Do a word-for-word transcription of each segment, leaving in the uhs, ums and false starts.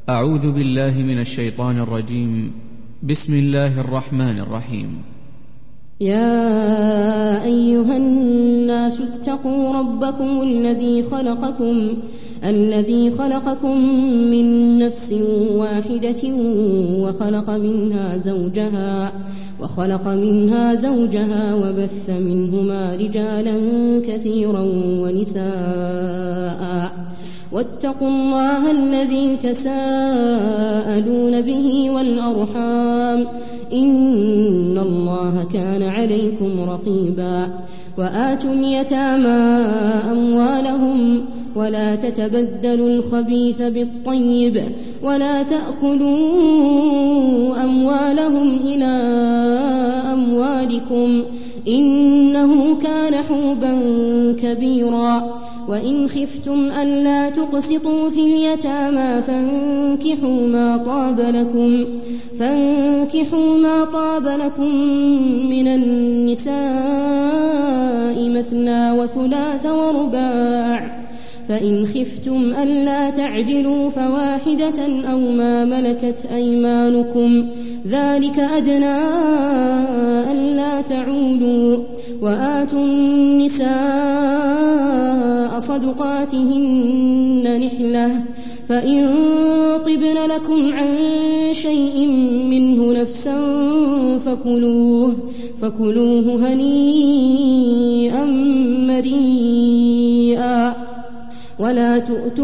أعوذ بالله من الشيطان الرجيم. بسم الله الرحمن الرحيم. يا أيها الناس اتقوا ربكم الذي خلقكم الذي خلقكم من نفس واحدة وخلق منها زوجها وخلق منها زوجها وبث منهما رجالا كثيرا ونساء واتقوا الله الذي تساءلون به والأرحام إن الله كان عليكم رقيبا. وآتوا اليتامى أموالهم ولا تتبدلوا الخبيث بالطيب ولا تأكلوا أموالهم إلى أموالكم إنه كان حوبا كبيرا. وإن خفتم ألا تقسطوا في اليتامى فانكحوا ما طاب لكم فانكحوا ما طاب لكم من النساء مثنى وثلاث ورباع فإن خفتم ألا تعدلوا فواحدة أو ما ملكت أيمانكم ذلك أدنى ألا تعولوا. وآتوا النساء صدقاتهن نحلة فإن طبن لكم عن شيء منه نفسا فكلوه فكلوه هنيئا مريئا. ولا تؤتوا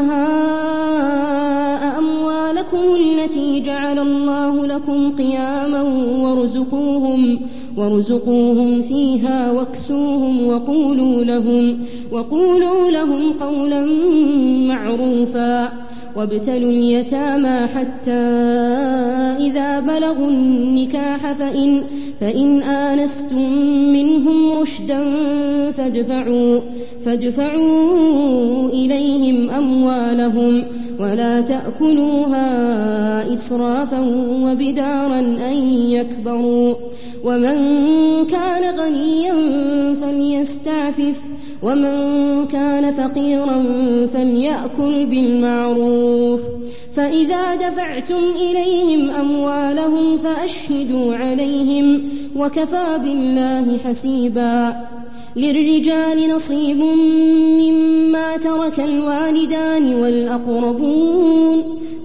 السفهاء أموالكم التي جعل الله لكم قياما وارزقوهم وارزقوهم فيها واكسوهم وقولوا لهم وقولوا لهم قولا معروفا. وابتلوا اليتامى حتى إذا بلغوا النكاح فإن, فإن آنستم منهم رشدا فادفعوا, فادفعوا إليهم أموالهم ولا تأكلوها إسرافا وبدارا أن يكبروا. ومن كان غنيا فليستعفف ومن كان فقيرا فليأكل بالمعروف. فإذا دفعتم إليهم أموالهم فأشهدوا عليهم وكفى بالله حسيبا. للرجال نصيب مما ترك الوالدان والأقربون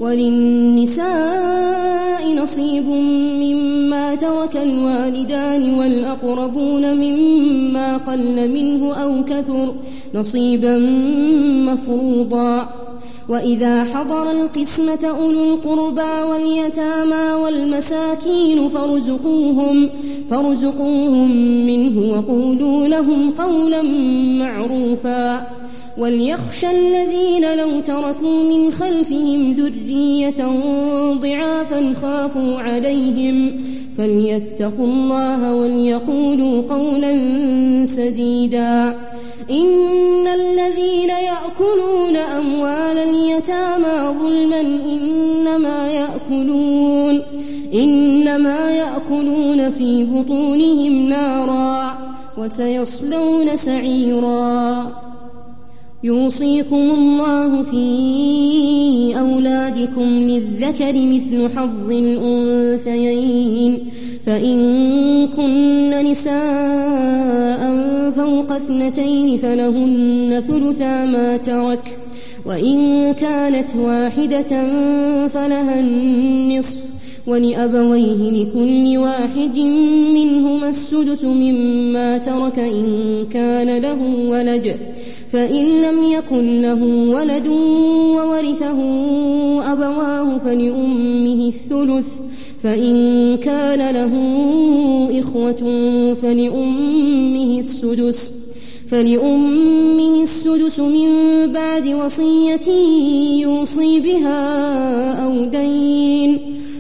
وللنساء نصيب مما ترك الوالدان والأقربون مما قل منه أو كثر نصيبا مفروضا. وإذا حضر القسمة أولو القربى واليتامى والمساكين فارزقوهم, فارزقوهم منه وقولوا لهم قولا معروفا. وليخشى الذين لو تركوا من خلفهم ذرية ضعافا خافوا عليهم فليتقوا الله وليقولوا قولا سديدا. إن الذين يأكلون أموال اليتامى ظلما إنما يأكلون, إنما يأكلون في بطونهم نارا وسيصلون سعيرا. يوصيكم الله في أولادكم للذكر مثل حظ الأنثيين فإن كن نساء فوق اثنتين فلهن ثلثا ما ترك وإن كانت واحدة فلها النصف ولأبويه لكل واحد منهما السدس مما ترك إن كان له ولد فإن لم يكن له ولد وورثه أبواه فلأمه الثلث فإن كان له إخوة فلأمه السدس فلأمه السدس من بعد وصية يوصي بها أو دين.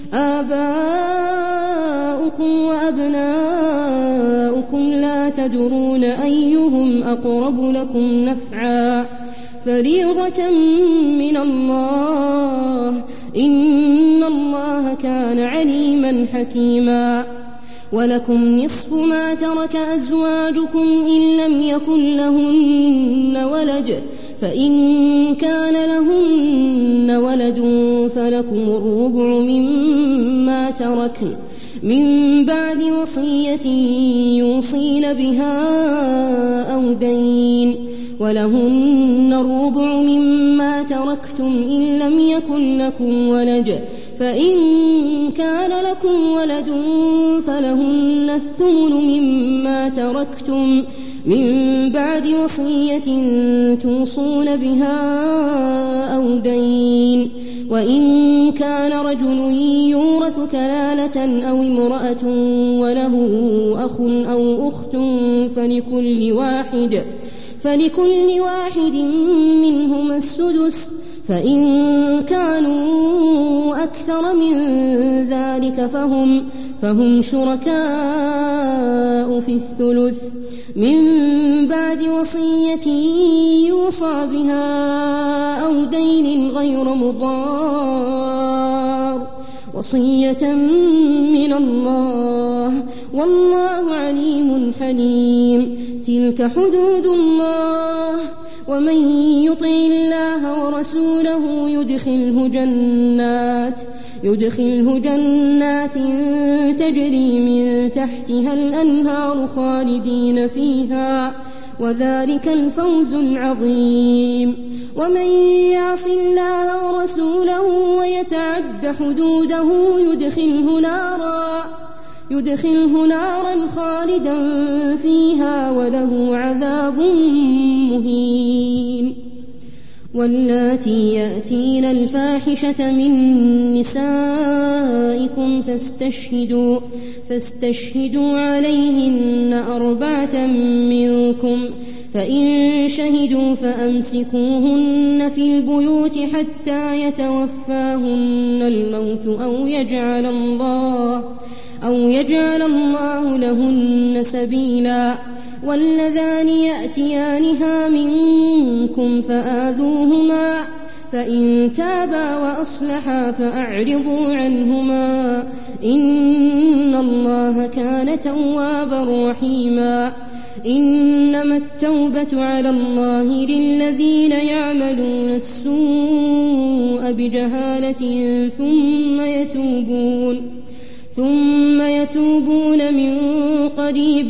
آباؤكم وأبناؤكم لا تدرون أيهم أقرب لكم نفعا فريضة من الله إن الله كان عليما حكيما. ولكم نصف ما ترك أزواجكم إن لم يكن لهن ولد فإن كان لهن ولد فلكم الربع مما تركن من بعد وصية يوصين بها أو دين ولهن الربع مما تركتم إن لم يكن لكم ولد فإن كان لكم ولد فلهن الثمن مما تركتم من بعد وصية توصون بها أو دين وإن كان رجل يورث كلالة أو امرأة وله أخ أو أخت فلكل واحد فلكل واحد منهما السدس فإن كانوا أكثر من ذلك فهم فهم شركاء في الثلث من بعد وصية يوصى بها أو دين غير مضار وصية من الله والله عليم حليم تلك حدود الله ومن يطع الله ورسوله يدخله جنات يدخله جنات تجري من تحتها الأنهار خالدين فيها وذلك الفوز العظيم ومن يعص الله ورسوله ويتعد حدوده يدخله نارا يدخله نارا خالدا فيها وله عذاب مهين واللاتي يأتين الفاحشة من نسائكم فاستشهدوا فاستشهدوا عليهن أربعة منكم فإن شهدوا فأمسكوهن في البيوت حتى يتوفاهن الموت أو يجعل الله أو يجعل الله لهن سبيلا واللذان يأتيانها منكم فآذوهما فإن تابا وأصلحا فأعرضوا عنهما إن الله كان توابا رحيما إنما التوبة على الله للذين يعملون السوء بجهالة ثم يتوبون ثم يتوبون من قريب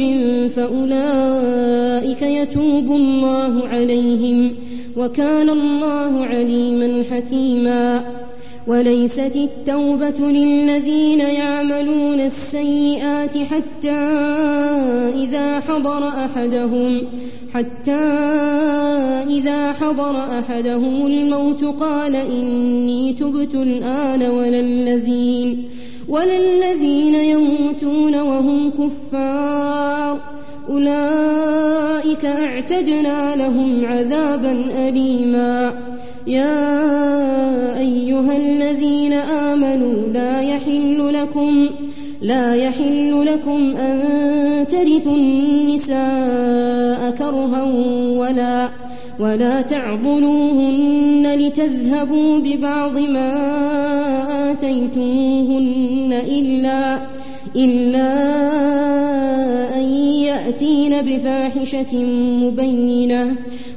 فأولئك يتوب الله عليهم وكان الله عليما حكيما وليست التوبة للذين يعملون السيئات حتى إذا حضر أحدهم حتى إذا حضر أحدهم الموت قال إني تبت الآن ولا الذين ولا الذين يموتون وهم كفار أولئك أعتدنا لهم عذابا أليما يا أيها الذين آمنوا لا يحل لكم لا يحل لكم أن ترثوا النساء كرها ولا ولا تعضلوهن لتذهبوا ببعض ما آتيتموهن إلا إلا أن يأتين بفاحشة مبينة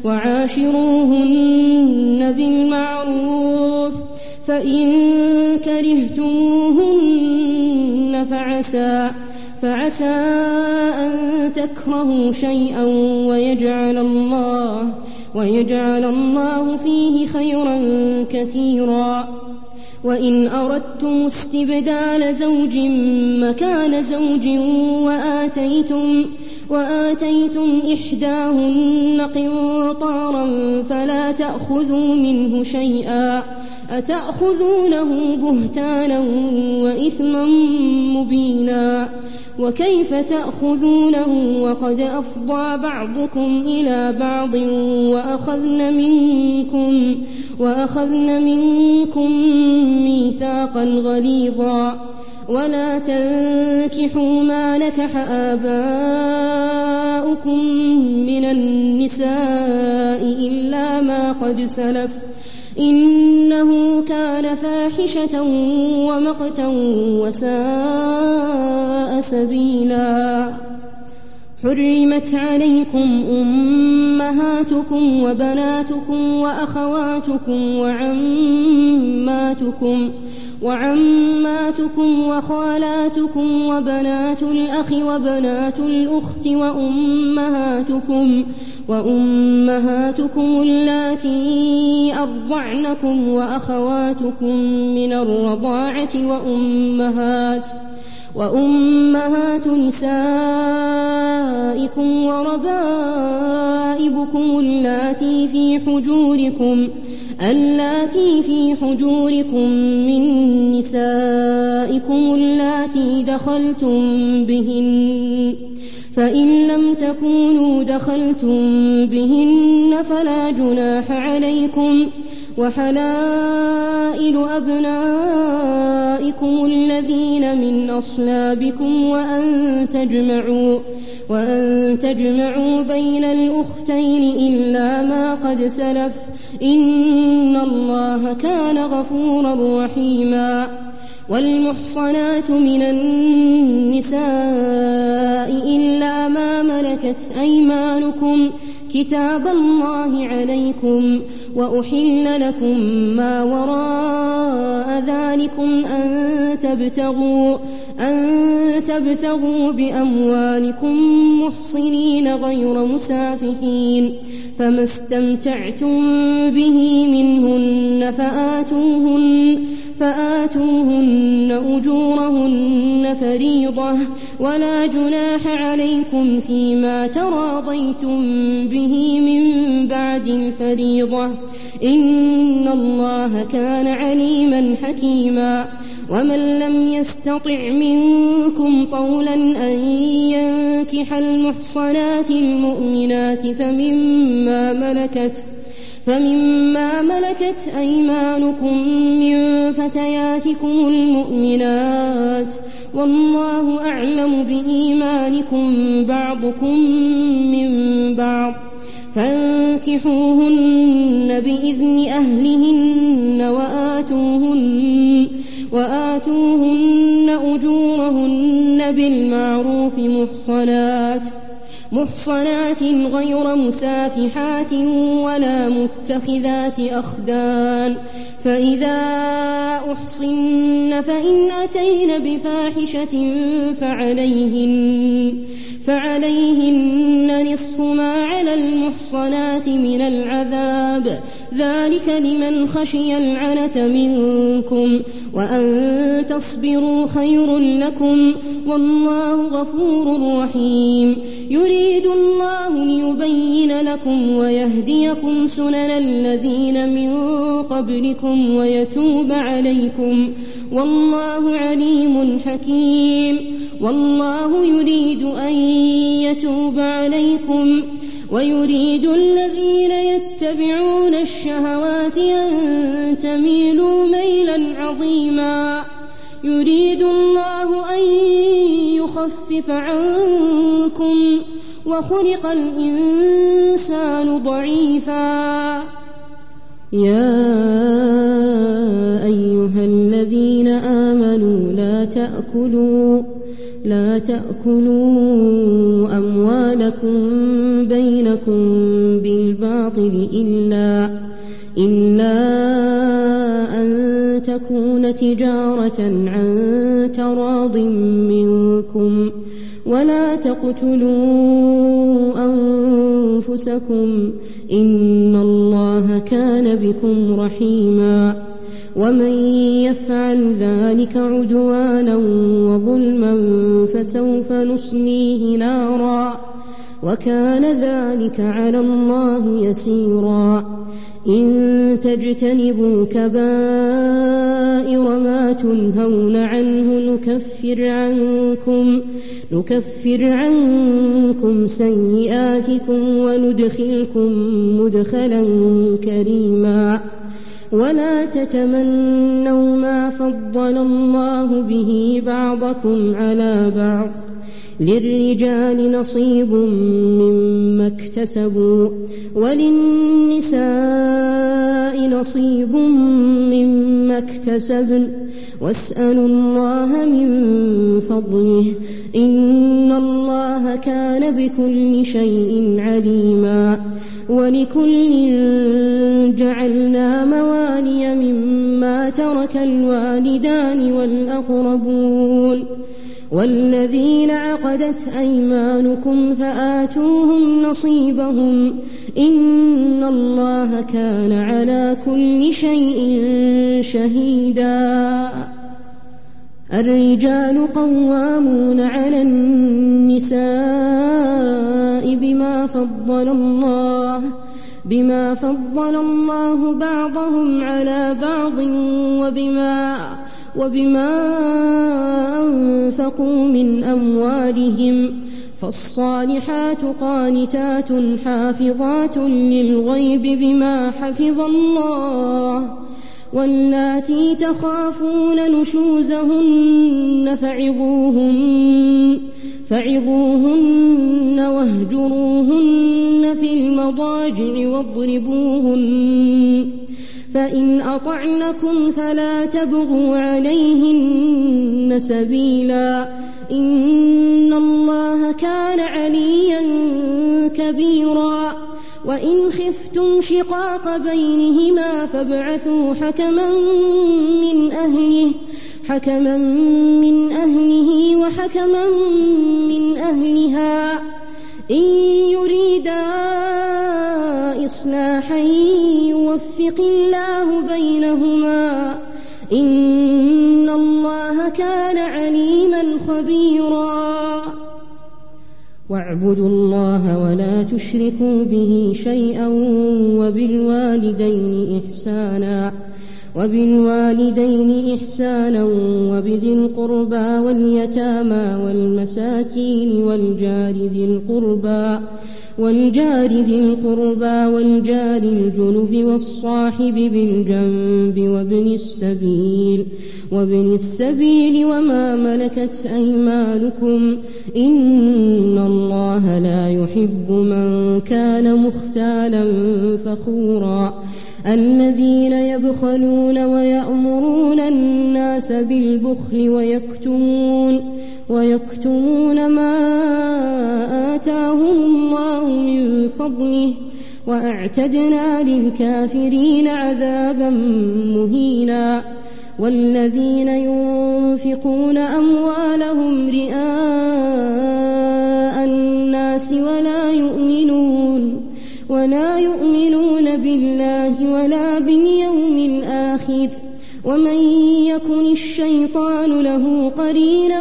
وعاشروهن بالمعروف فإن كرهتموهن فعسى فعسى أن تكرهوا شيئا ويجعل الله ويجعل الله فيه خيرا كثيرا وإن أردتم استبدال زوج مكان زوج وآتيتم وآتيتم إحداهن قنطارا فلا تأخذوا منه شيئا أتأخذونه بهتانا وإثما مبينا وكيف تأخذونه وقد أفضى بعضكم إلى بعض وأخذن منكم وأخذن منكم ميثاقا غليظا ولا تنكحوا ما نكح آباؤكم من النساء إلا ما قد سلف إنه كان فاحشة ومقتا وساء سبيلا حرمت عليكم أمهاتكم وبناتكم وأخواتكم وعماتكم وعماتكم وخالاتكم وبنات الأخ وبنات الأخت وأمهاتكم وأمهاتكم اللاتي أرضعنكم وأخواتكم من الرضاعة وأمهات وأمهات نسائكم وربائبكم اللاتي في حجوركم اللاتي في حجوركم من نسائكم اللاتي دخلتم بهن فإن لم تكونوا دخلتم بهن فلا جناح عليكم وحلائل أبنائكم الذين من أصلابكم وأن تجمعوا وأن تجمعوا بين الأختين إلا ما قد سلف إن الله كان غفورا رحيما. والمحصنات من النساء إلا ما ملكت أيمانكم كتاب الله عليكم وأحل لكم ما وراء ذلكم أن تبتغوا أن تبتغوا بأموالكم محصنين غير مسافحين فما استمتعتم به منهن فآتوهن فآتوهن أجورهن فريضة ولا جناح عليكم فيما تراضيتم به من بعد الفريضة إن الله كان عليما حكيما. ومن لم يستطع منكم طولا أن ينكح المحصنات المؤمنات فمما ملكت فمما ملكت أيمانكم من فتياتكم المؤمنات والله أعلم بإيمانكم بعضكم من بعض فانكحوهن بإذن أهلهن وآتوهن, وآتوهن أجورهن بالمعروف محصنات محصنات غير مسافحات ولا متخذات أخدان فإذا أحصن فإن أتين بفاحشة فعليهن, فعليهن نصف ما على المحصنات من العذاب ذلك لمن خشي العنة منكم وأن تصبروا خير لكم والله غفور رحيم. يريد الله ليبين لكم ويهديكم سنن الذين من قبلكم ويتوب عليكم والله عليم حكيم. والله يريد أن يتوب عليكم ويريد الذين يتبعون الشهوات أن تميلوا ميلا عظيما. يريد الله أن يخفف عنكم وخلق الإنسان ضعيفا. يا أيها الذين آمنوا لا تأكلوا لا تأكلوا أموالكم بينكم بالباطل إلا إلا أن تكون تجارة عن تراض منكم ولا تقتلوا أنفسكم إن الله كان بكم رحيما. ومن يفعل ذلك عدوانا وظلما فسوف نصليه نارا وكان ذلك على الله يسيرا. إن تجتنبوا كبائر ما تنهون عنه نكفر عنكم نكفر عنكم سيئاتكم وندخلكم مدخلا كريما. ولا تتمنوا ما فضل الله به بعضكم على بعض للرجال نصيب مما اكتسبوا وللنساء نصيب مما اكتسبن واسألوا الله من فضله إن الله كان بكل شيء عليما ولكل جعلنا موالي مما ترك الوالدان والأقربون والذين عقدت أيمانكم فآتوهم نصيبهم إن الله كان على كل شيء شهيدا الرجال قوامون على النساء بما فضل الله بما فضل الله بعضهم على بعض وبما وبما أنفقوا من أموالهم فالصالحات قانتات حافظات للغيب بما حفظ الله واللاتي تخافون نشوزهن فعظوهن فعظوهن واهجروهن في المضاجع واضربوهن فإن أطعنكم فلا تبغوا عليهن سبيلا إن الله كان عليا كبيرا وإن خفتم شقاق بينهما فابعثوا حكما من أهله حكما من أهله وحكما من أهلها إن يريدا إصلاحا يوفق الله بينهما إن الله كان عليما خبيرا واعبدوا الله ولا تشركوا به شيئا وبالوالدين إحسانا وبالوالدين إحسانا وبذي القربى واليتامى والمساكين والجار ذي القربى والجار ذي القربى والجار الجنب والصاحب بالجنب وابن السبيل وابن السبيل وما ملكت أيمانكم إن الله لا يحب من كان مختالا فخورا الذين يبخلون ويأمرون الناس بالبخل ويكتمون ويكتمون ما آتاهم الله من فضله وأعتدنا للكافرين عذابا مهينا والذين ينفقون أموالهم رئاء الناس ولا يؤمنون ولا يؤمنون بالله ولا باليوم الآخر ومن يكن الشيطان له قرينا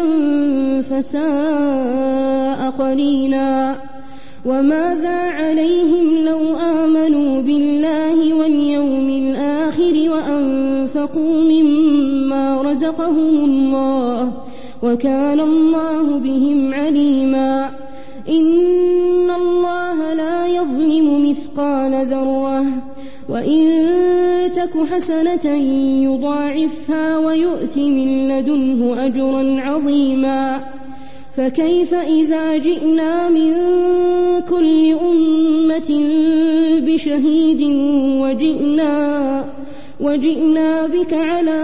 فساء قرينا وماذا عليهم لو آمنوا بالله واليوم الآخر وأنفقوا مما رزقهم الله وكان الله بهم عليما إن الله لا يظلم مثقال ذرة وإن تك حسنة يضاعفها ويؤت من لدنه أجرا عظيما فكيف إذا جئنا من كل أمة بشهيد وجئنا, وجئنا بك على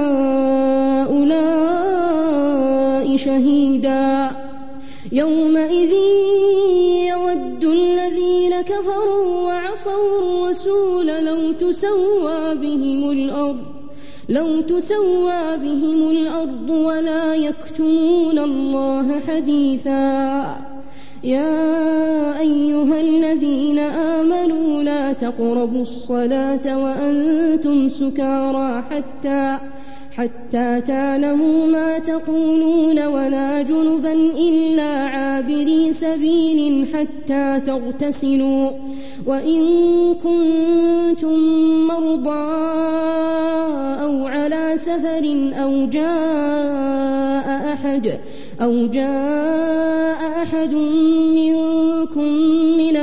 هؤلاء شهيدا يومئذ يود الذين كفروا وعصوا الرسول لو تسوى بهم الأرض لو تسوى بهم الأرض ولا يكتمون الله حديثا يا أيها الذين آمنوا لا تقربوا الصلاة وأنتم سكارى حتى حتى تعلموا ما تقولون ولا جنبا إلا عابري سبيل حتى تغتسلوا وإن كنتم مرضى أو على سفر أو جاء أحد أو جاء أحد منكم من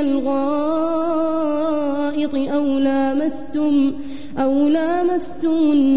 الغائط أو لامستم أو لامستم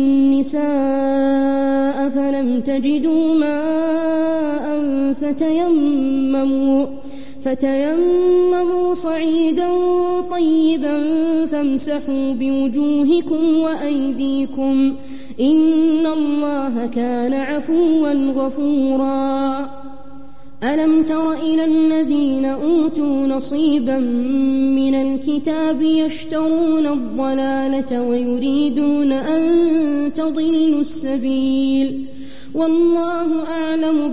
النساء فلم تجدوا ماء فتيمموا فتيمموا صعيدا طيبا فامسحوا بوجوهكم وأيديكم إن الله كان عفوا غفورا ألم تر إلى الذين أوتوا نصيبا من الكتاب يشترون الضلالة ويريدون أن تضلوا السبيل والله أعلم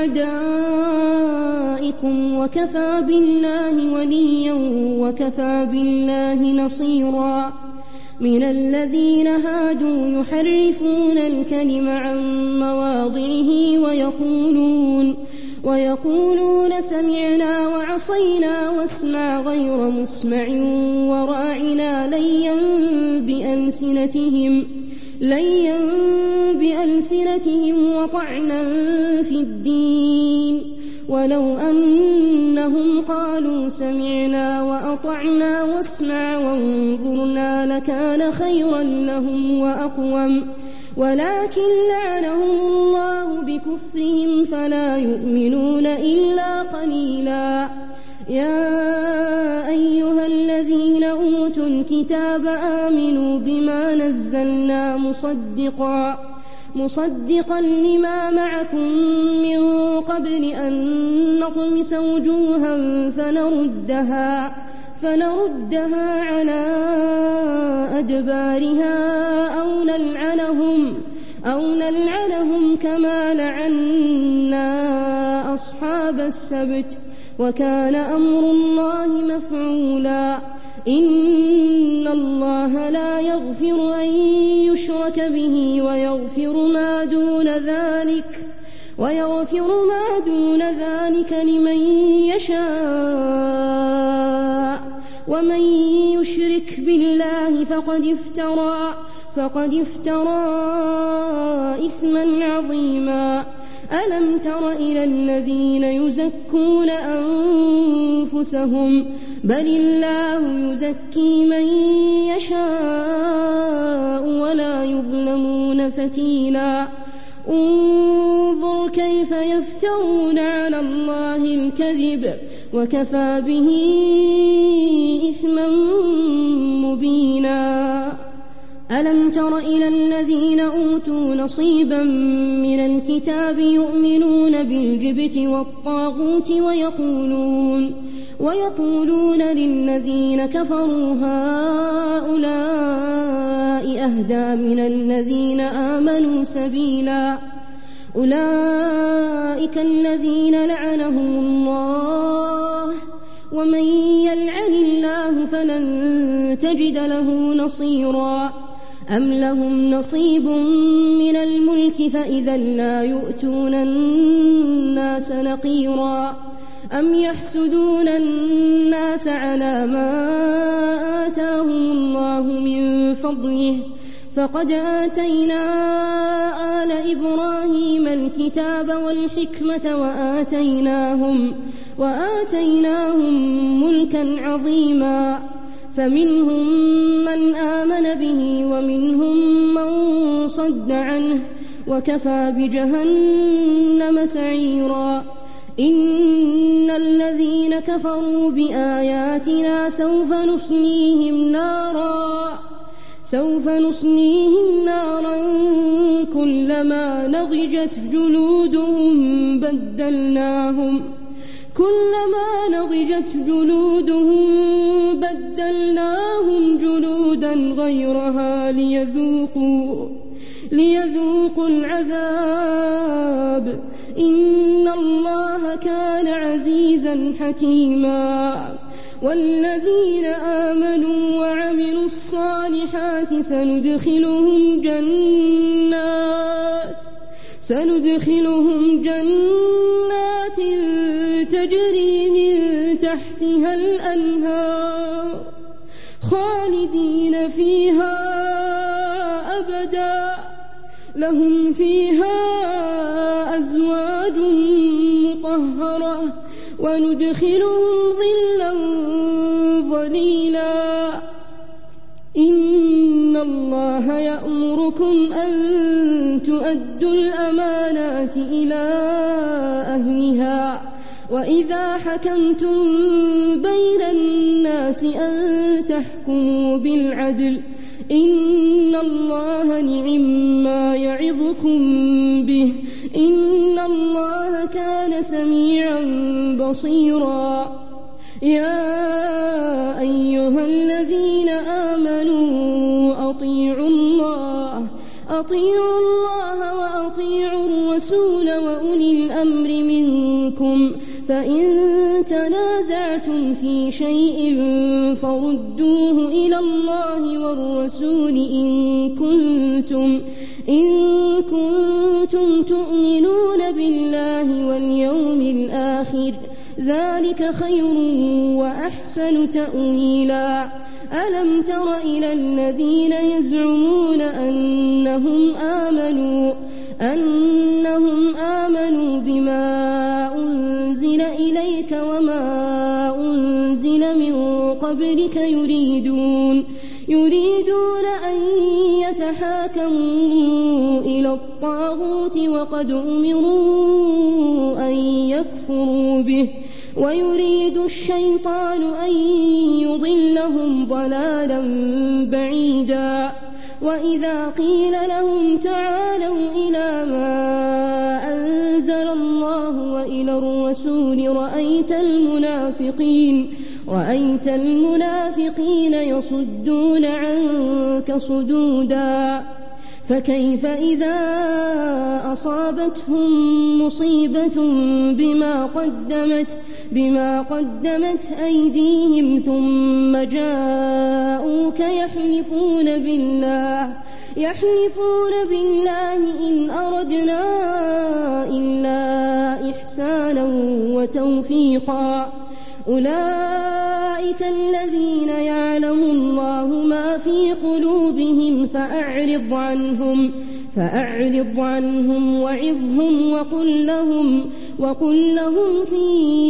بأعدائكم وكفى بالله وليا وكفى بالله نصيرا من الذين هادوا يحرفون الكلم عن مواضعه ويقولون ويقولون سمعنا وعصينا واسمع غير مسمع وراعنا ليا بألسنتهم ليا بألسنتهم وطعنا في الدين ولو أنهم قالوا سمعنا وأطعنا واسمع وانظرنا لكان خيرا لهم وأقوم ولكن لعنهم الله بكفرهم فلا يؤمنون إلا قليلا يا أيها الذين أوتوا الكتاب آمنوا بما نزلنا مصدقا مصدقا لما معكم من قبل أن نطمس وجوها فنردها فنردها على أدبارها أو نلعنهم أو نلعنهم كما لعنا أصحاب السبت وكان أمر الله مفعولا إن الله لا يغفر أن يشرك به ويغفر ما دون ذلك ويغفر ما دون ذلك لمن يشاء ومن يشرك بالله فقد افترى فقد افترى إثما عظيما ألم تر إلى الذين يزكون أنفسهم بل الله يزكي من يشاء ولا يظلمون فتيلا انظر كيف يفترون على الله الكذب وكفى به إثما مبينا ألم تر إلى الذين أوتوا نصيبا من الكتاب يؤمنون بالجبت والطاغوت ويقولون ويقولون للذين كفروا هؤلاء أهدى من الذين آمنوا سبيلا أولئك الذين لعنهم الله ومن يلعن الله فلن تجد له نصيرا أم لهم نصيب من الملك فإذا لا يؤتون الناس نقيرا أم يحسدون الناس على ما آتاهم الله من فضله فقد آتينا آل إبراهيم الكتاب والحكمة وآتيناهم, وآتيناهم ملكا عظيما فمنهم من آمن به ومنهم من صد عنه وكفى بجهنم سعيرا إن الذين كفروا بآياتنا سوف نصليهم نارا سوف نصليهم نارا كلما نضجت جلودهم بدلناهم كلما نضجت جلودهم بدلناهم جلودا غيرها ليذوقوا ليذوقوا العذاب إن الله كان عزيزا حكيما والذين آمنوا وعملوا الصالحات سندخلهم جنات سندخلهم جنات تجري من تحتها الأنهار خالدين فيها أبدا لهم فيها أزواج مطهرة وندخلهم ظلا ظليلا إن الله يأمركم أن تؤدوا الأمانات إلى أهلها وإذا حكمتم بين الناس أن تحكموا بالعدل إن الله نعم ما يعظكم به إن الله كان سميعا بصيرا يا أيها الذين آمنوا أطيعوا الله أطيعوا الله وأطيعوا الرسول وأولي الأمر منكم فإن تنازعتم في شيء فردوه إلى الله والرسول إن كنتم إن كنتم تؤمنون بالله واليوم الآخر ذلك خير وأحسن تأويلا ألم تر إلى الذين يزعمون أنهم آمنوا أنهم آمنوا بما أنزل إليك وما أنزل من قبلك يريدون يريدون أن يتحاكموا إلى الطاغوت وقد أمروا أن يكفروا به ويريد الشيطان أن يضلهم ضلالا بعيدا وإذا قيل لهم تعالوا إلى ما أنزل الله وإلى الرسول رأيت المنافقين رأيت المنافقين يصدون عنك صدودا فكيف إذا أصابتهم مصيبة بما قدمت بما قدمت أيديهم ثم جاءوك يحلفون بالله يحلفون بالله إن أردنا إلا إحسانا وتوفيقا أولئك الذين يعلم الله ما في قلوبهم فأعرض عنهم فأعرض عنهم وعظهم وقل لهم وقل لهم في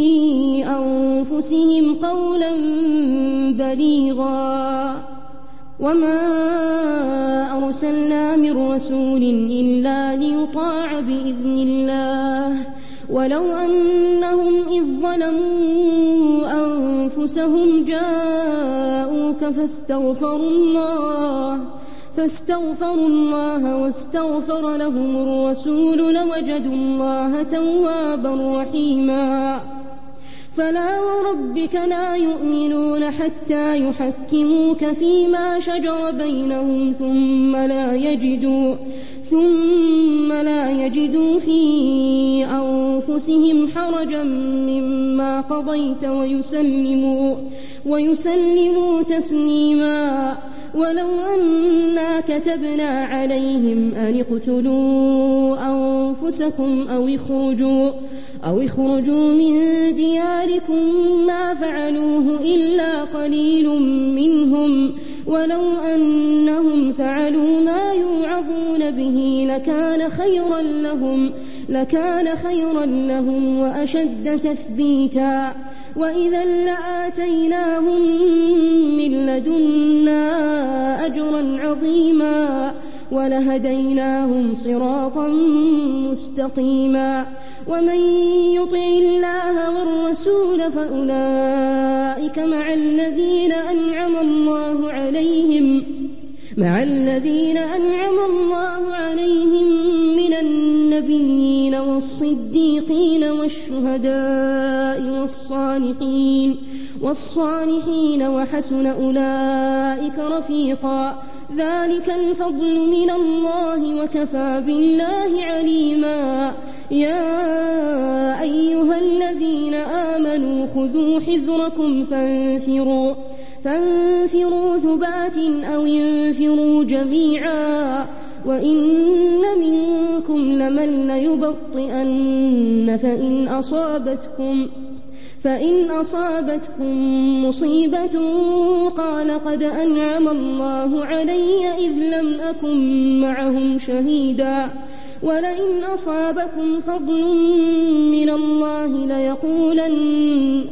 أنفسهم قولا بليغا وما أرسلنا من رسول إلا ليطاع بإذن الله ولو أنهم إذ ظلموا أنفسهم جاءوك فاستغفروا الله فاستغفروا الله واستغفر لهم الرسول لوجدوا الله توابا رحيما فلا وربك لا يؤمنون حتى يحكموك فيما شجر بينهم ثم لا يجدوا ثم لا يجدوا في أنفسهم حرجا مما قضيت ويسلموا ويسلموا تسليما ولو أنا كتبنا عليهم أن اقتلوا أنفسكم أو اخرجوا أو اخرجوا من دياركم ما فعلوه إلا قليل منهم ولو أنهم فعلوا ما يوعظون به لكان خيرا لهم لكان خيرا لهم وأشد تثبيتا وإذا لآتيناهم من لدنا أجرا عظيما ولهديناهم صراطا مستقيما ومن يطع الله والرسول فأولئك مع الذين أنعم الله عليهم مع الذين أنعم الله عليهم من النبيين والصديقين والشهداء والصالحين والصالحين وحسن أولئك رفيقا ذلك الفضل من الله وكفى بالله عليما يا أيها الذين آمنوا خذوا حذركم فانفروا فانفروا ثبات أو انفروا جميعا وإن منكم لمن ليبطئن فإن أصابتكم فإن أصابتكم مصيبة قال قد أنعم الله علي إذ لم أكن معهم شهيدا ولئن أصابكم فضل من الله ليقولن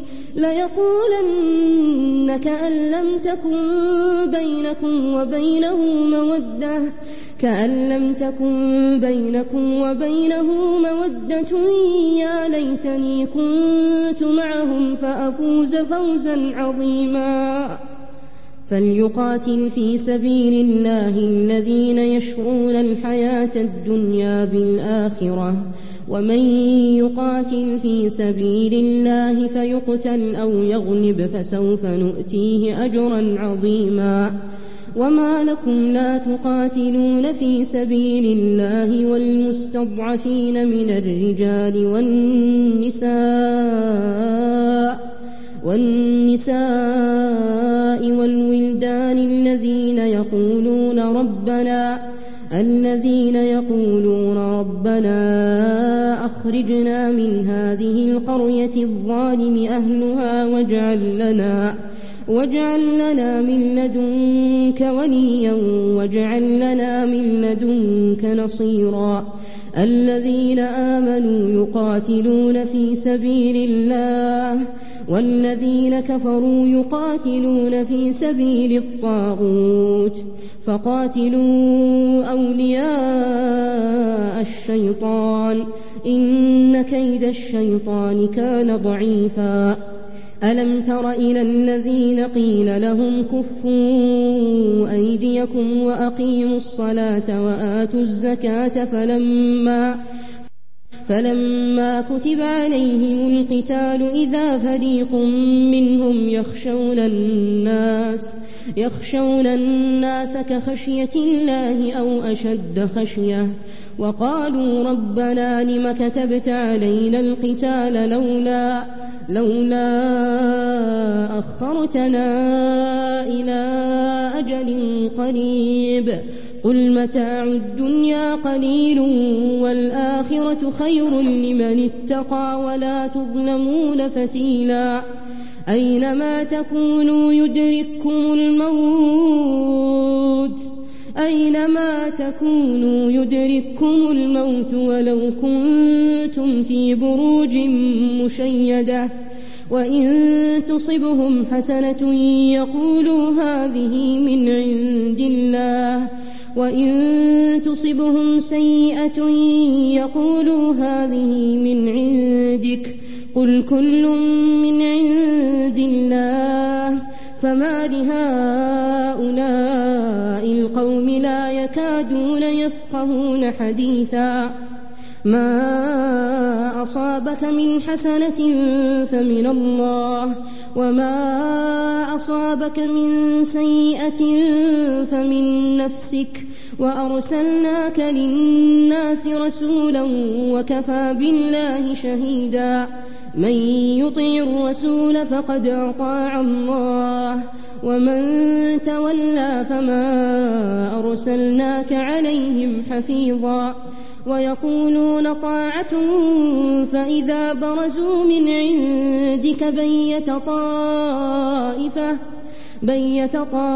ليقولن كأن لم تكن بينكم وبينه مودة كأن لم تكن بينكم وبينه مودة يا ليتني كنت معهم فأفوز فوزا عظيما فليقاتل في سبيل الله الذين يشرون الحياة الدنيا بالآخرة ومن يقاتل في سبيل الله فيقتل أو يغلب فسوف نؤتيه أجرا عظيما. وما لكم لا تقاتلون في سبيل الله والمستضعفين من الرجال والنساء والنساء والولدان الذين يقولون ربنا الذين يقولون ربنا أخرجنا من هذه القرية الظالم أهلها واجعل لنا واجعل لنا من لدنك وليا واجعل لنا من لدنك نصيرا. الذين آمنوا يقاتلون في سبيل الله والذين كفروا يقاتلون في سبيل الطاغوت فقاتلوا أولياء الشيطان إن كيد الشيطان كان ضعيفا. ألم تر إلى الذين قيل لهم كفوا أيديكم وأقيموا الصلاة وآتوا الزكاة فلما فلما كتب عليهم القتال إذا فريق منهم يخشون الناس يخشون الناس كخشية الله أو أشد خشية وقالوا ربنا لم كتبت علينا القتال لولا لولا أخرتنا إلى أجل قريب قل متاع الدنيا قليل والآخرة خير لمن اتقى ولا تظلمون فتيلا. أينما تكونوا يدرككم الموت أينما تكونوا يدرككم الموت ولو كنتم في بروج مشيدة وإن تصبهم حسنة يقولوا هذه من عند الله وإن تصبهم سيئة يقولوا هذه من عندك قل كل من عند الله فما لهؤلاء القوم لا يكادون يفقهون حديثا. ما أصابك من حسنة فمن الله وما أصابك من سيئة فمن نفسك وأرسلناك للناس رسولا وكفى بالله شهيدا. من يطع الرسول فقد أطاع الله ومن تولى فما أرسلناك عليهم حفيظا. ويقولون طاعة فإذا برزوا من عندك بيت طائفة بيت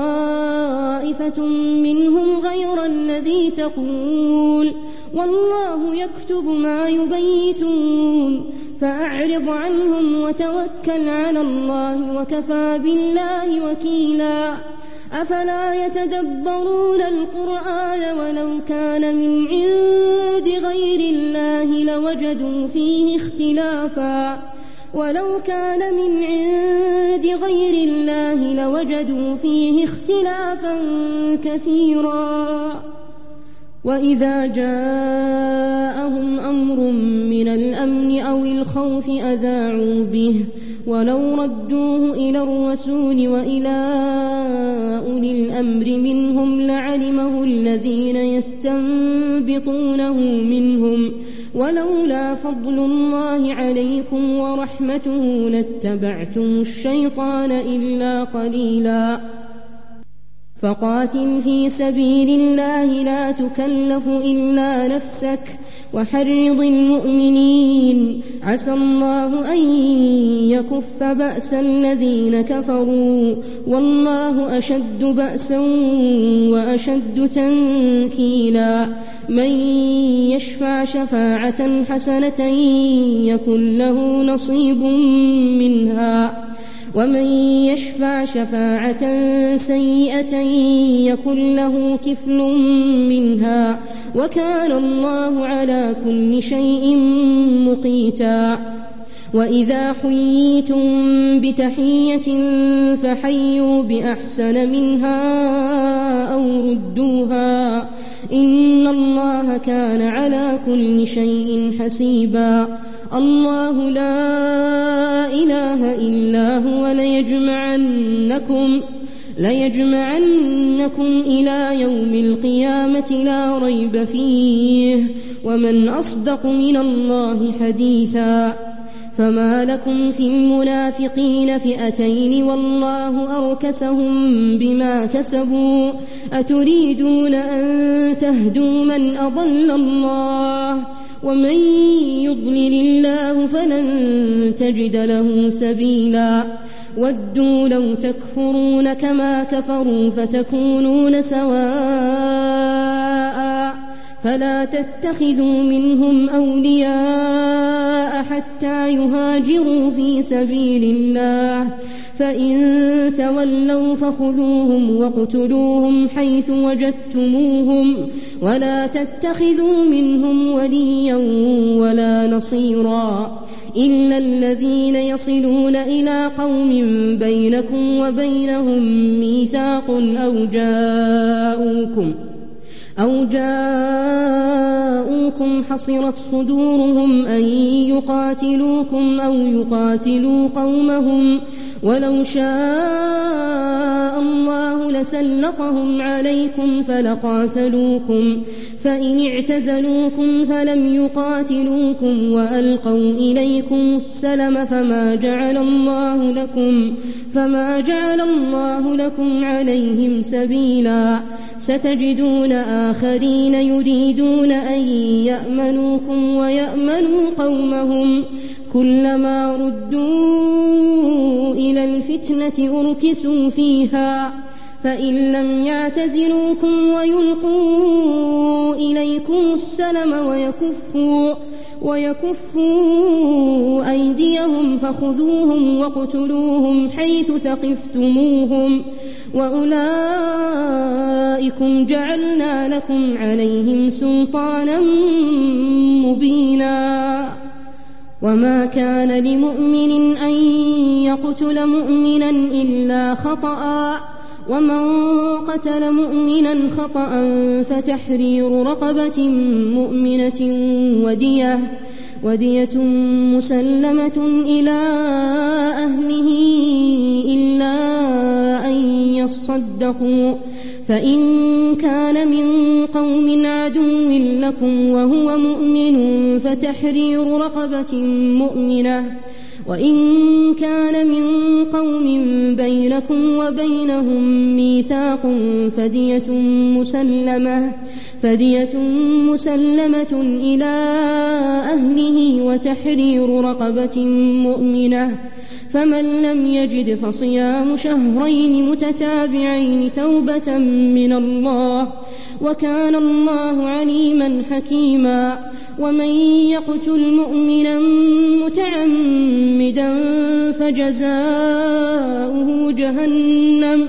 طائفة منهم غير الذي تقول والله يكتب ما يبيتون فأعرض عنهم وتوكل على الله وكفى بالله وكيلا. أفلا يتدبرون القرآن ولو كان من عند غير الله لوجدوا فيه اختلافا ولو كان من عند غير الله لوجدوا فيه اختلافا كثيرا. وإذا جاءهم أمر من الأمن أو الخوف أذاعوا به ولو ردوه إلى الرسول وإلى أولي الأمر منهم لعلمه الذين يستنبطونه منهم ولولا فضل الله عليكم ورحمته لاتبعتم الشيطان إلا قليلا. فقاتل في سبيل الله لا تكلف إلا نفسك وحرض المؤمنين عسى الله أن يكف بأس الذين كفروا والله أشد بأسا وأشد تنكيلا. من يشفع شفاعة حسنة يكن له نصيب منها ومن يشفع شفاعة سيئة يكن له كفل منها وكان الله على كل شيء مقيتا. وإذا حييتم بتحية فحيوا بأحسن منها أو ردوها إن الله كان على كل شيء حسيبا الله لا إله إلا هو ليجمعنكم ليجمعنكم إلى يوم القيامة لا ريب فيه ومن أصدق من الله حديثا فما لكم في المنافقين فئتين والله أركسهم بما كسبوا أتريدون أن تهدوا من أضل الله ومن يضلل الله فلن تجد له سبيلا ودوا لو تكفرون كما كفروا فتكونون سواء فلا تتخذوا منهم أولياء حتى يهاجروا في سبيل الله فإن تولوا فخذوهم واقتلوهم حيث وجدتموهم ولا تتخذوا منهم وليا ولا نصيرا إلا الذين يصلون إلى قوم بينكم وبينهم ميثاق أو جاءوكم أو جاءوكم حصرت صدورهم أن يقاتلوكم أو يقاتلوا قومهم ولو شاء الله لسلطهم عليكم فلقاتلوكم فإن اعتزلوكم فلم يقاتلوكم وألقوا إليكم السلم فما جعل الله لكم فما جعل الله لكم عليهم سبيلا ستجدون آخرين يريدون أن يأمنوكم ويأمنوا قومهم كلما ردوا إلى الفتنة أركسوا فيها فإن لم يعتزلوكم ويلقوا إليكم السلم ويكفوا, ويكفوا أيديهم فخذوهم واقتلوهم حيث ثقفتموهم وأولئكم جعلنا لكم عليهم سلطانا مبينا وما كان لمؤمن أن يقتل مؤمنا إلا خطأ ومن قتل مؤمنا خطأ فتحرير رقبة مؤمنة ودية ودية مسلمة إلى أهله إلا أن يصدقوا فإن كان من قوم عدو لكم وهو مؤمن فتحرير رقبة مؤمنة وإن كان من قوم بينكم وبينهم ميثاق فدية مسلمة فدية مسلمة إلى أهله وتحرير رقبة مؤمنة فمن لم يجد فصيام شهرين متتابعين توبة من الله وكان الله عليما حكيما ومن يقتل مؤمنا متعمدا فجزاؤه جهنم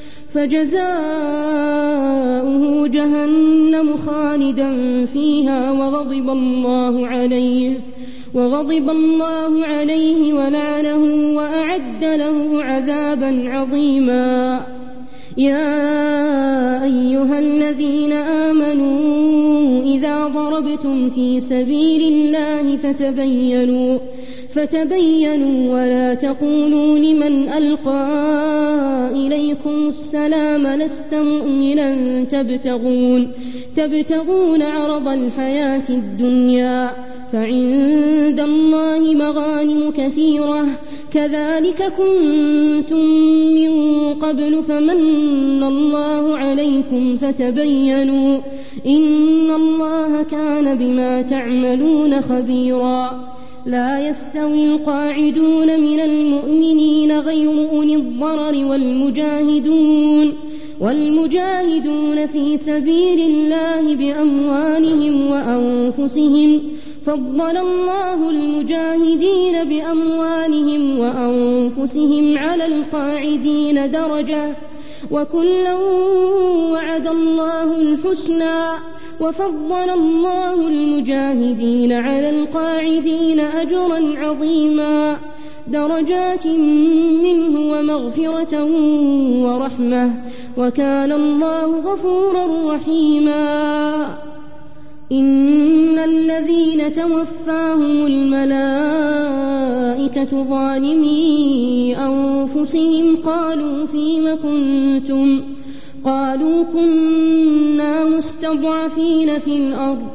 فجزاؤه جهنم خالدا فيها وغضب الله عليه وغضب الله عليه ولعنه وأعد له عذابا عظيما يا أيها الذين آمنوا إذا ضربتم في سبيل الله فتبينوا فتبينوا ولا تقولوا لمن ألقى إليكم السلام لست مؤمنا تبتغون تبتغون عرض الحياة الدنيا فعند الله مغانم كثيرة كذلك كنتم من قبل فمن الله عليكم فتبينوا إن الله كان بما تعملون خبيرا لا يستوي القاعدون من المؤمنين غير أولي الضرر والمجاهدون والمجاهدون في سبيل الله بأموالهم وأنفسهم فضل الله المجاهدين بأموالهم وأنفسهم على القاعدين درجة وكلا وعد الله الحسنى وفضل الله المجاهدين على القاعدين أجرا عظيما درجات منه ومغفرة ورحمة وكان الله غفورا رحيما إن الذين توفاهم الملائكة ظالمي أنفسهم قالوا فيم كنتم قالوا كنا مستضعفين في الأرض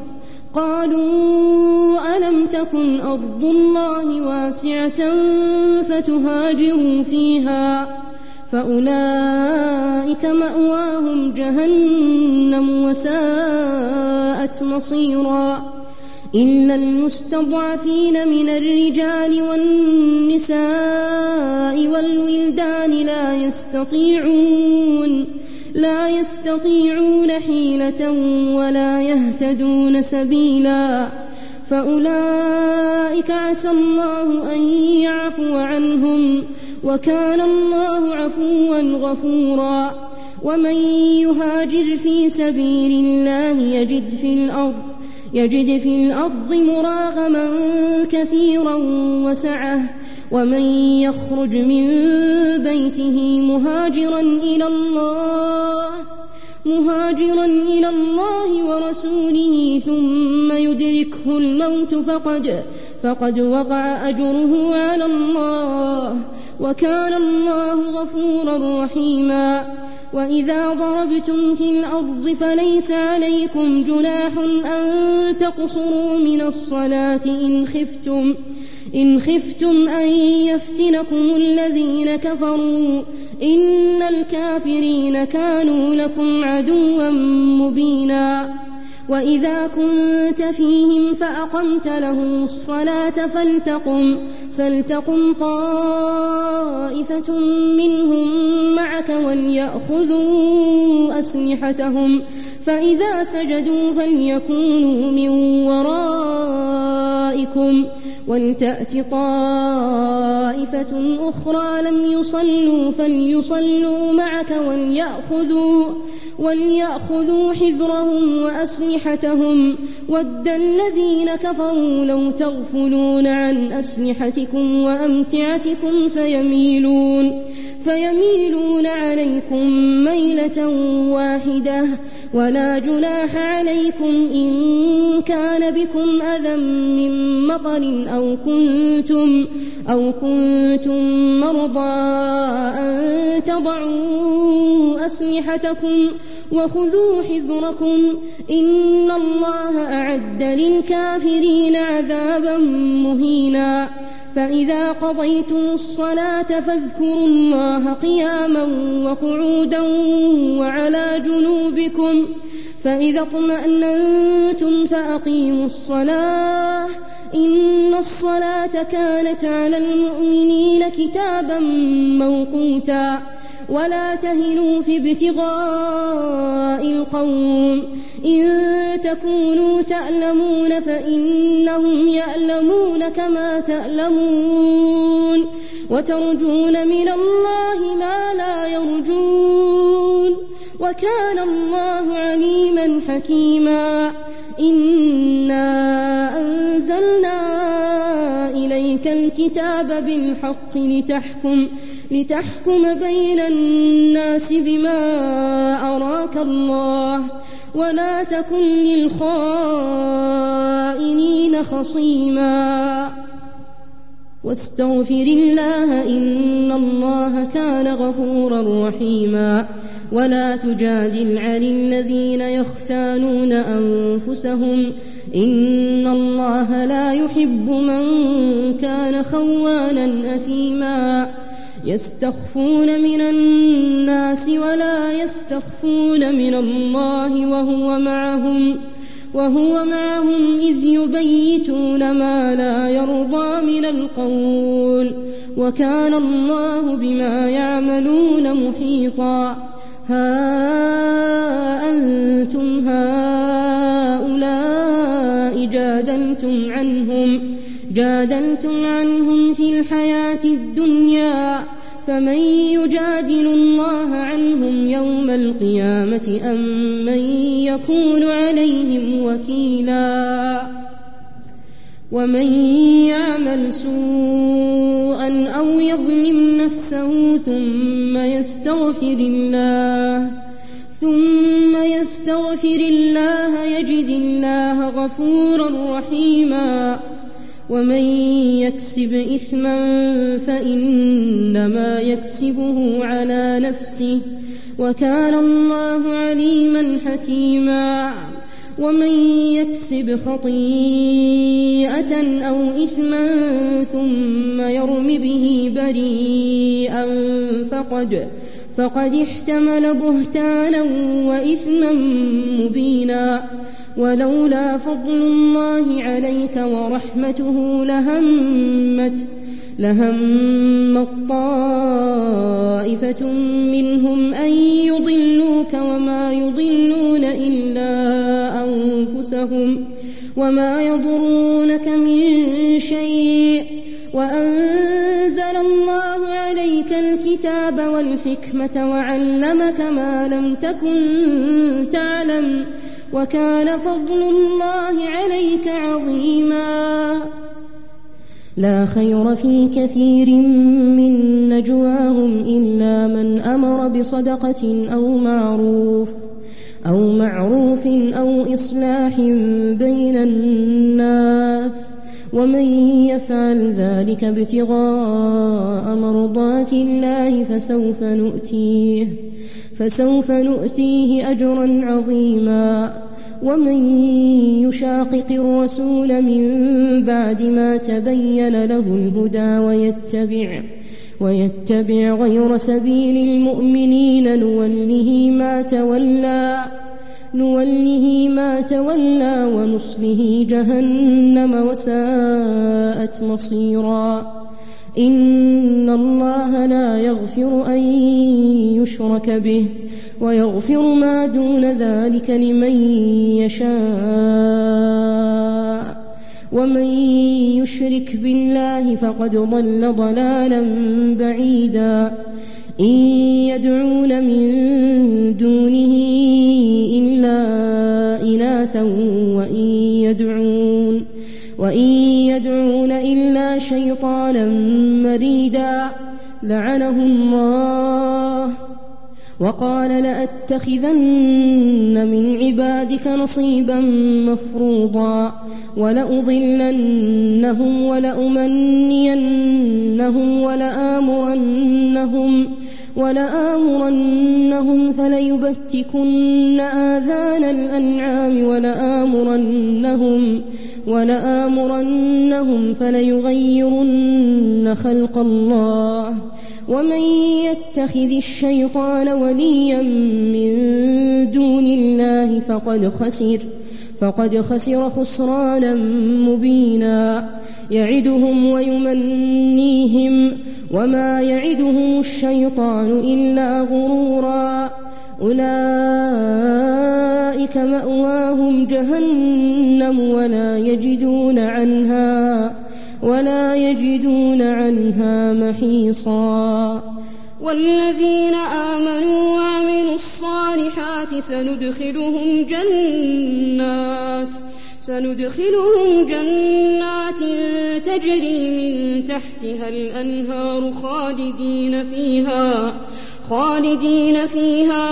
قالوا ألم تكن أرض الله واسعة فتهاجروا فيها فأولئك مأواهم جهنم وساءت مصيرا إلا المستضعفين من الرجال والنساء والولدان لا يستطيعون لا يستطيعون حيلة ولا يهتدون سبيلا فأولئك عسى الله أن يعفو عنهم وكان الله عفوا غفورا ومن يهاجر في سبيل الله يجد في الأرض يجد في الأرض مراغما كثيرا وسعة ومن يخرج من بيته مهاجرا إلى الله مهاجرا إلى الله ورسوله ثم يدركه الموت فقد فقد وقع أجره على الله وكان الله غفورا رحيما وإذا ضربتم في الأرض فليس عليكم جناح أن تقصروا من الصلاة إن خفتم إن خفتم أن يفتنكم الذين كفروا إن الكافرين كانوا لكم عدوا مبينا وإذا كنت فيهم فأقمت لهم الصلاة فلتقم, فلتقم طائفة منهم معك وليأخذوا أسلحتهم فإذا سجدوا فليكونوا من ورائكم ولتأت طائفة أخرى لم يصلوا فليصلوا معك وليأخذوا, وليأخذوا حذرهم وأسلحتهم ود الذين كفروا لو تغفلون عن أسلحتكم وأمتعتكم فيميلون, فيميلون عليكم ميلة واحدة ولا جناح عليكم إن كان بكم أذى من مطر أو كنتم, أو كنتم مرضى أن تضعوا أسلحتكم وخذوا حذركم إن الله أعد للكافرين عذابا مهينا فإذا قضيتم الصلاة فاذكروا الله قياما وقعودا وعلى جنوبكم فإذا اطمأننتم فأقيموا الصلاة إن الصلاة كانت على المؤمنين كتابا موقوتا ولا تهنوا في ابتغاء القوم إن تكونوا تألمون فإنهم يألمون كما تألمون وترجون من الله ما لا يرجون وكان الله عليما حكيما إنا أنزلنا إليك الكتاب بالحق لتحكم, لتحكم بين الناس بما أراك الله ولا تكن للخائنين خصيما واستغفر الله إن الله كان غفورا رحيما ولا تجادل عن الذين يختانون أنفسهم إن الله لا يحب من كان خوانا أثيما يستخفون من الناس ولا يستخفون من الله وهو معهم وهو معهم إذ يبيتون ما لا يرضى من القول وكان الله بما يعملون محيطا ها أنتم هؤلاء جادلتم عنهم جادلتم عنهم في الحياة الدنيا فمن يجادل الله عنهم يوم القيامة أم من يكون عليهم وكيلا ومن يعمل سوءا أو يظلم نفسه ثم يستغفر الله ثم يستغفر الله يجد الله غفورا رحيما ومن يكسب إثما فإنما يكسبه على نفسه وكان الله عليما حكيما ومن يكسب خطيئة أو إثما ثم يرم به بريئا فقد فقد احتمل بهتانا وإثما مبينا ولولا فضل الله عليك ورحمته لهمت لهمت طائفة منهم أن يضلوك وما يضلون إلا أنفسهم وما يضرونك من شيء وأنزل الله عليك الكتاب والحكمة وعلمك ما لم تكن تعلم وكان فضل الله عليك عظيما لا خير في كثير من نجواهم إلا من أمر بصدقة أو معروف أو معروف أو إصلاح بين الناس ومن يفعل ذلك ابتغاء مرضات الله فسوف نؤتيه فسوف نؤتيه أجرا عظيما ومن يشاقق الرسول من بعد ما تبين له الهدى ويتبع ويتبع غير سبيل المؤمنين نوله ما تولى نوله ما تولى ونصله جهنم وساءت مصيرا إن الله لا يغفر أن يشرك به ويغفر ما دون ذلك لمن يشاء ومن يشرك بالله فقد ضل ضلالا بعيدا إن يدعون من دونه إلا إناثا وإن يدعون وإن يدعون إلا شيطانا مريدا لعنه الله وقال لأتخذن من عبادك نصيبا مفروضا ولأضلنهم ولأمنينهم ولآمرنهم ولآمرنهم فليبتكن آذان الأنعام ولآمرنهم ولآمرنهم فليغيرن خلق الله ومن يتخذ الشيطان وليا من دون الله فقد خسر فقد خسر خسرانا مبينا يعدهم ويمنيهم وما يعدهم الشيطان إلا غرورا أولئك مأواهم جهنم ولا يجدون عنها ولا يجدون عنها محيصا والذين آمنوا وعملوا الصالحات سندخلهم جنات سندخلهم جنات تجري من تحتها الأنهار خالدين فيها خالدين فيها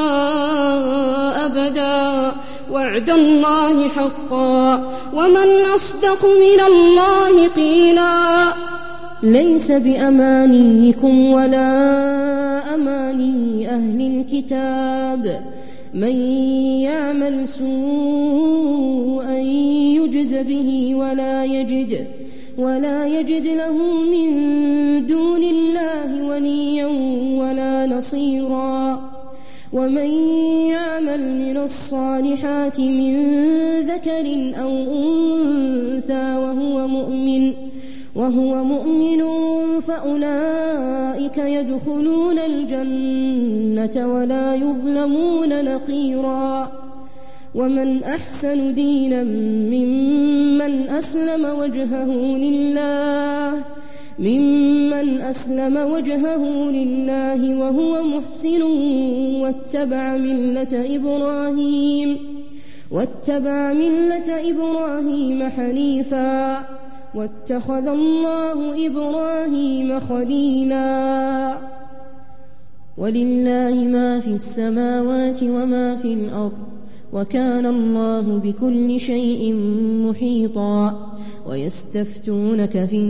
أبدا وعد الله حقا ومن أصدق من الله قيلا ليس بأمانيكم ولا أماني أهل الكتاب من يعمل سوءا يجز به ولا يجد ولا يجد له من دون الله وليا ولا نصيرا ومن يعمل من الصالحات من ذكر أو أنثى وهو مؤمن وهو مؤمن فأولئك يدخلون الجنة ولا يظلمون نقيرا ومن أحسن دينا ممن أسلم وجهه لله ممن أسلم وجهه لله وهو محسن واتبع ملة إبراهيم واتبع ملة إبراهيم حنيفا واتخذ الله إبراهيم خليلا ولله ما في السماوات وما في الأرض وكان الله بكل شيء محيطا ويستفتونك في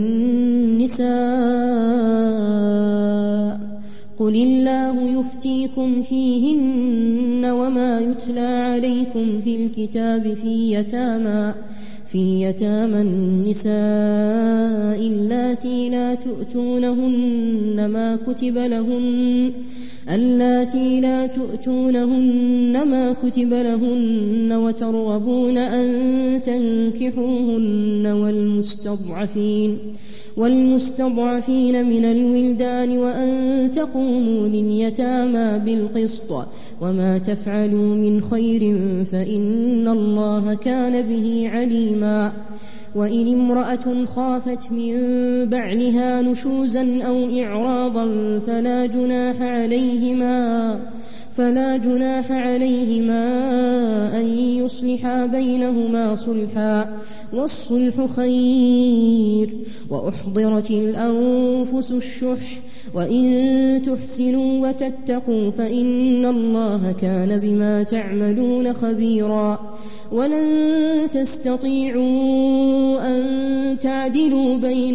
النساء قل الله يفتيكم فيهن وما يتلى عليكم في الكتاب في يتامى في يتامى النساء اللاتي لا تؤتونهن ما كتب لهن اللاتي لا تؤتونهن ما كتب لهن وترغبون أن تنكحوهن والمستضعفين والمستضعفين من الولدان وأن تقوموا لليتامى بالقسط وما تفعلوا من خير فإن الله كان به عليما وإن امرأة خافت من بعلها نشوزا أو إعراضا فلا جناح عليهما فلا جناح عليهما أن يصلحا بينهما صلحا والصلح خير وأحضرت الأنفس الشح وإن تحسنوا وتتقوا فإن الله كان بما تعملون خبيرا ولن تستطيعوا أن تعدلوا بين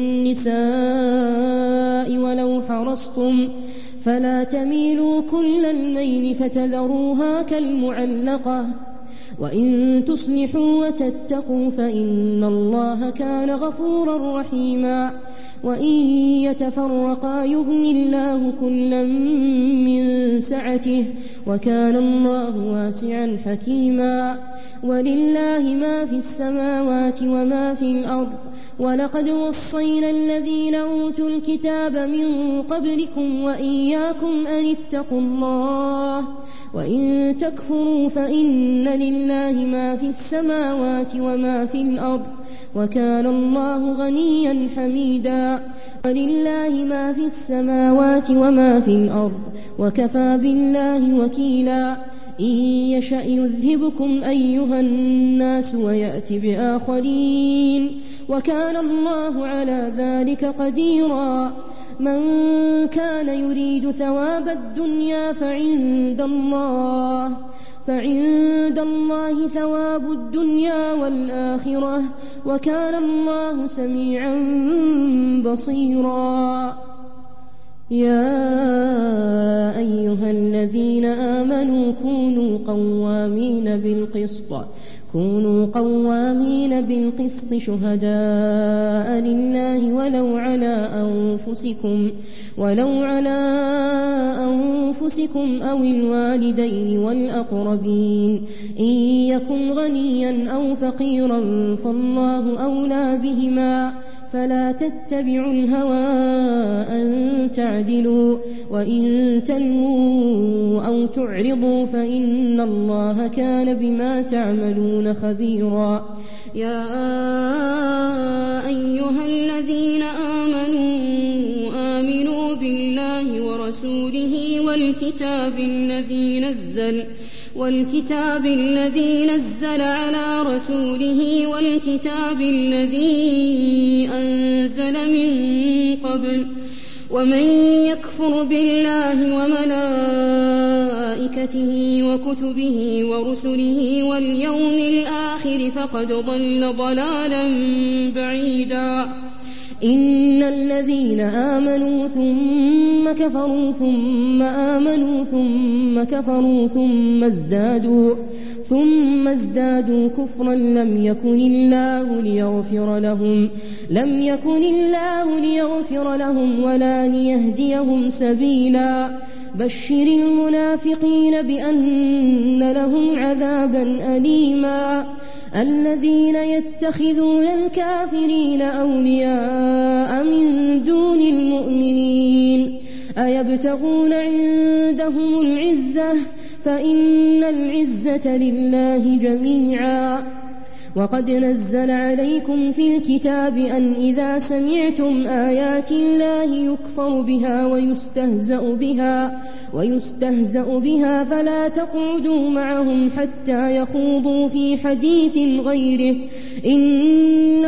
النساء ولو حرصتم فلا تميلوا كل الميل فتذروها كالمعلقة وإن تصلحوا وتتقوا فإن الله كان غفورا رحيما وإن يتفرقا يغن الله كلا من سعته وكان الله واسعا حكيما ولله ما في السماوات وما في الأرض ولقد وصينا الذين أوتوا الكتاب من قبلكم وإياكم أن اتقوا الله وإن تكفروا فإن لله ما في السماوات وما في الأرض وكان الله غنيا حميدا ولله ما في السماوات وما في الأرض وكفى بالله وكيلا إن يشأ يذهبكم أيها الناس ويأت بآخرين وكان الله على ذلك قديرا من كان يريد ثواب الدنيا فعند الله فعند الله ثواب الدنيا والآخرة وكان الله سميعا بصيرا يا أيها الذين آمنوا كونوا قوامين بالقسط كونوا قوامين بالقسط شهداء لله ولو على أنفسكم ولو على أنفسكم أو الوالدين والأقربين إن يكن غنيا أو فقيرا فالله أولى بهما فلا تتبعوا الهوى أن تعدلوا وإن تلووا أو تعرضوا فإن الله كان بما تعملون خبيرا يا أيها الذين آمنوا آمنوا بالله ورسوله والكتاب الذي نزل والكتاب الذي نزل على رسوله والكتاب الذي أنزل من قبل ومن يكفر بالله وملائكته وكتبه ورسله واليوم الآخر فقد ضل ضلالا بعيدا إن الذين آمنوا ثم كفروا ثم آمنوا ثم كفروا ثم ازدادوا ثم ازدادوا كفرا لم يكن الله ليغفر لهم لم يكن الله ليغفر لهم ولا ليهديهم سبيلا بشر المنافقين بأن لهم عذابا أليما الذين يتخذون الكافرين أولياء من دون المؤمنين أيبتغون عندهم العزة فإن العزة لله جميعا وقد نزل عليكم في الكتاب أن إذا سمعتم آيات الله يكفر بها ويستهزأ بها ويستهزأ بها فلا تقعدوا معهم حتى يخوضوا في حديث غيره إنكم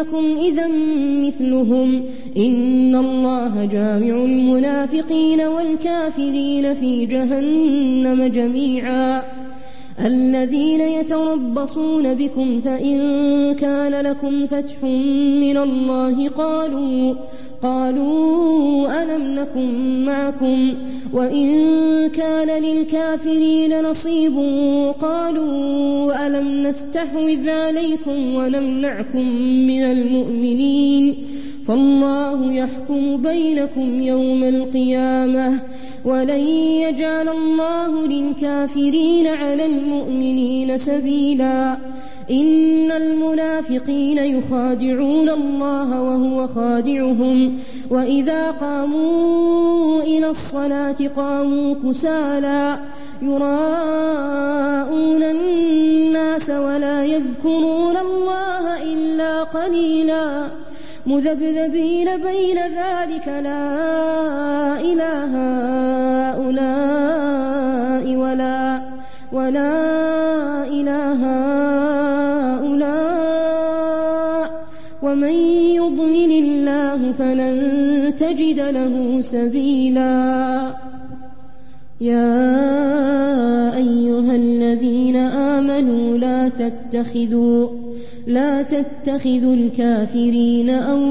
إنكم إذا مثلهم إن الله جامع المنافقين والكافرين في جهنم جميعا. الذين يتربصون بكم فإن كان لكم فتح من الله قالوا قالوا ألم نكن معكم وإن كان للكافرين نصيب قالوا ألم نستحوذ عليكم ونمنعكم من المؤمنين فالله يحكم بينكم يوم القيامة ولن يجعل الله للكافرين على المؤمنين سبيلا. إن المنافقين يخادعون الله وهو خادعهم وإذا قاموا إلى الصلاة قاموا كسالى يراءون الناس ولا يذكرون الله إلا قليلا مذبذبين بين ذلك لا إله هؤلاء ولا ولا إله هؤلاء ومن يضلل الله فلن تجد له سبيلا. يا أيها الذين آمنوا لا تتخذوا لا تتخذوا الكافرين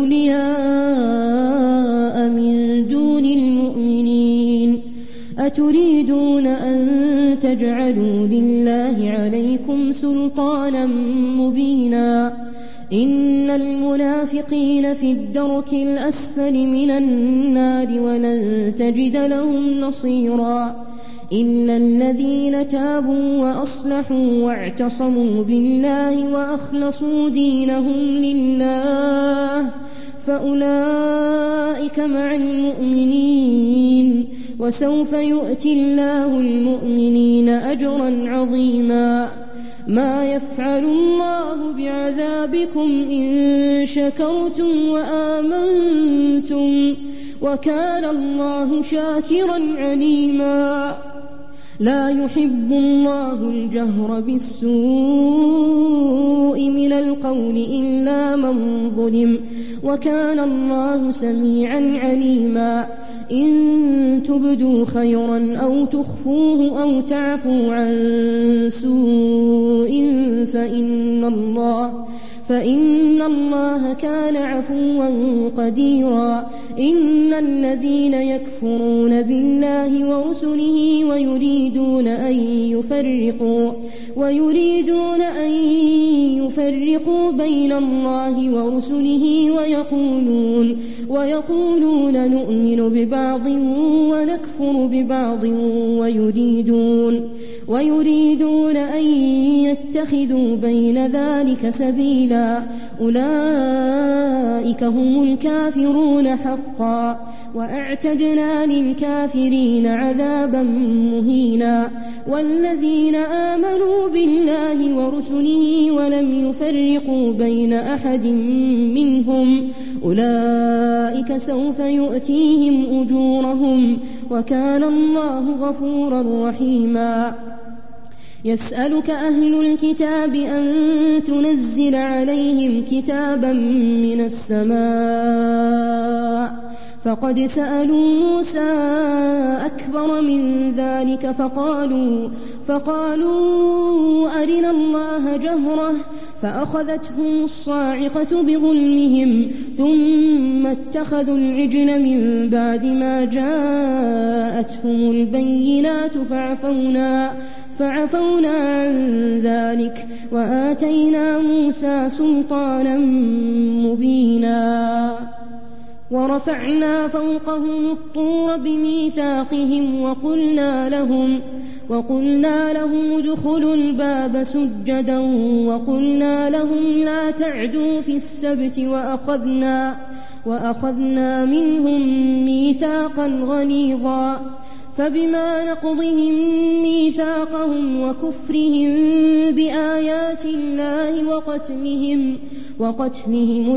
أولياء من دون المؤمنين أتريدون أن تجعلوا لله عليكم سلطانا مبينا. إن المنافقين في الدرك الأسفل من النار ولن تجد لهم نصيرا إلا الذين تابوا وأصلحوا واعتصموا بالله وأخلصوا دينهم لله فأولئك مع المؤمنين وسوف يؤتي الله المؤمنين أجرا عظيما. ما يفعل الله بعذابكم إن شكرتم وآمنتم وكان الله شاكرا عليما. لا يحب الله الجهر بالسوء من القول إلا من ظلم وكان الله سميعا عليما. إن تبدوا خيرا أو تخفوه أو تعفوا عن سوء فإن الله فإن الله كان عفوا قديرا. إن الذين يكفرون بالله ورسله ويريدون أن يفرقوا ويريدون أن يفرقوا بين الله ورسله ويقولون ويقولون نؤمن ببعض ونكفر ببعض ويريدون ويريدون أن يتخذوا بين ذلك سبيلا. أولئك هم الكافرون حقا وأعتدنا للكافرين عذابا مهينا. والذين آمنوا بالله ورسله ولم يفرقوا بين أحد منهم أولئك سوف يؤتيهم أجورهم وكان الله غفورا رحيما. يسألك أهل الكتاب أن تنزل عليهم كتابا من السماء فقد سألوا موسى أكبر من ذلك فقالوا فقالوا أرنا الله جهرة فأخذتهم الصاعقة بظلمهم ثم اتخذوا العجل من بعد ما جاءتهم البينات فعفونا فعفونا عن ذلك وآتينا موسى سلطانا مبينا. ورفعنا فوقهم الطور بميثاقهم وقلنا لهم وقلنا لهم ادخلوا الباب سجدا وقلنا لهم لا تعدوا في السبت وأخذنا وأخذنا منهم ميثاقا غليظا. فبما نقضهم ميثاقهم وكفرهم بآيات الله وقتلهم وقتلهم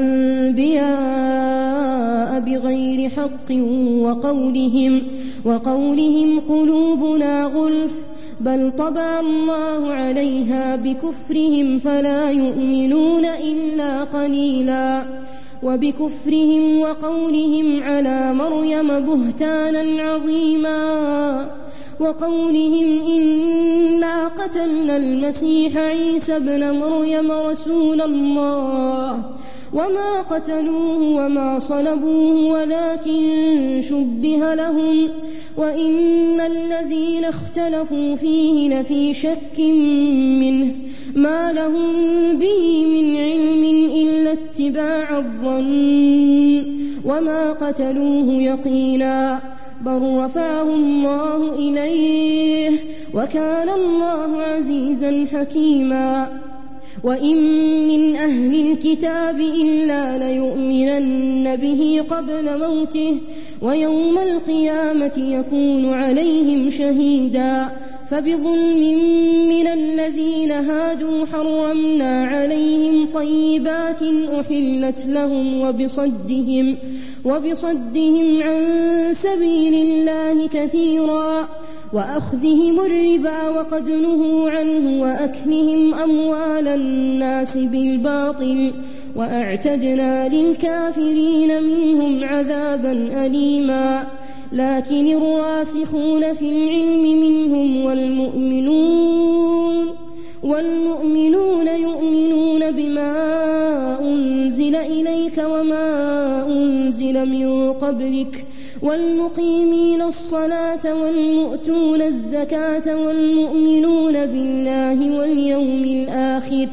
الأنبياء بغير حق وقولهم وقولهم قلوبنا غلف بل طبع الله عليها بكفرهم فلا يؤمنون إلا قليلا وبكفرهم وقولهم على مريم بهتانا عظيما وقولهم إنا قتلنا المسيح عيسى ابن مريم رسول الله وما قتلوه وما صلبوه ولكن شبه لهم وإن الذين اختلفوا فيه لفي شك منه ما لهم به من علم إلا اتباع الظن وما قتلوه يقينا بل رفعه الله إليه وكان الله عزيزا حكيما وإن من أهل الكتاب إلا ليؤمنن به قبل موته ويوم القيامة يكون عليهم شهيدا فبظلم من الذين هادوا حرمنا عليهم طيبات أحلت لهم وبصدهم وبصدهم عن سبيل الله كثيرا وأخذهم الربا وقد نهوا عنه وأكلهم أموال الناس بالباطل وأعتدنا للكافرين منهم عذابا أليما لكن الراسخون في العلم منهم والمؤمنون والمؤمنون يؤمنون بما أنزل إليك وما أنزل من قبلك والمقيمين الصلاة والمؤتون الزكاة والمؤمنون بالله واليوم الآخر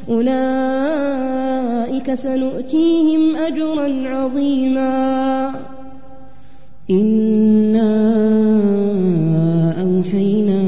أولئك سنؤتيهم أجرا عظيما إنا أوحينا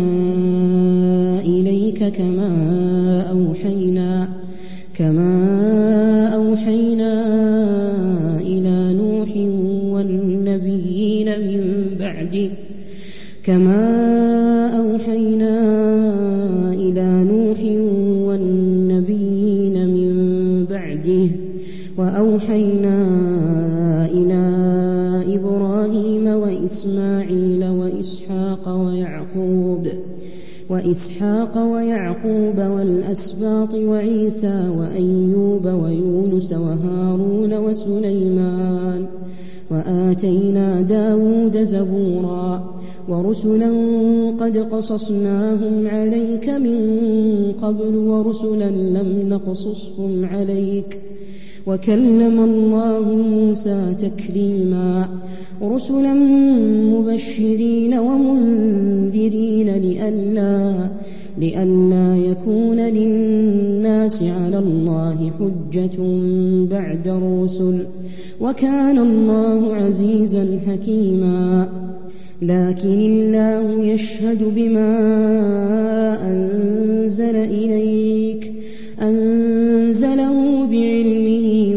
إليك كما أوحينا كما أوحينا إلى نوح والنبيين من بعده كما أوحينا إلى نوح والنبيين من بعده وأوحينا إلى إبراهيم وإسماعيل وإسحاق ويعقوب وإسحاق ويعقوب والأسباط وعيسى وأيوب ويونس وهارون وسليمان وآتينا داود زبورا ورسلا قد قصصناهم عليك من قبل ورسلا لم نقصصهم عليك وكلم الله موسى تكليما رسلا مبشرين ومنذرين لئلا لئلا يكون للناس على الله حجة بعد الرسل وكان الله عزيزا حكيما لكن الله يشهد بما أنزل إليك أنزله بعلمه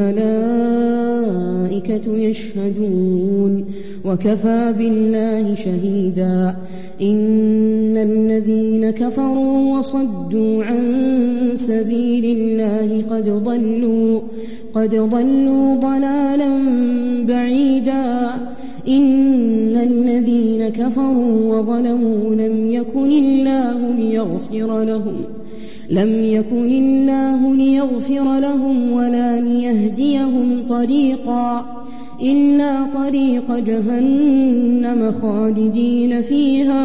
والملائكة يشهدون وكفى بالله شهيدا إن الذين كفروا وصدوا عن سبيل الله قد ضلوا قد ضلوا ضلالا بعيدا إن الذين كفروا وظلموا لم يكن الله ليغفر لهم لم يكن الله ليغفر لهم ولا ليهديهم طريقا إلا طريق جهنم خالدين فيها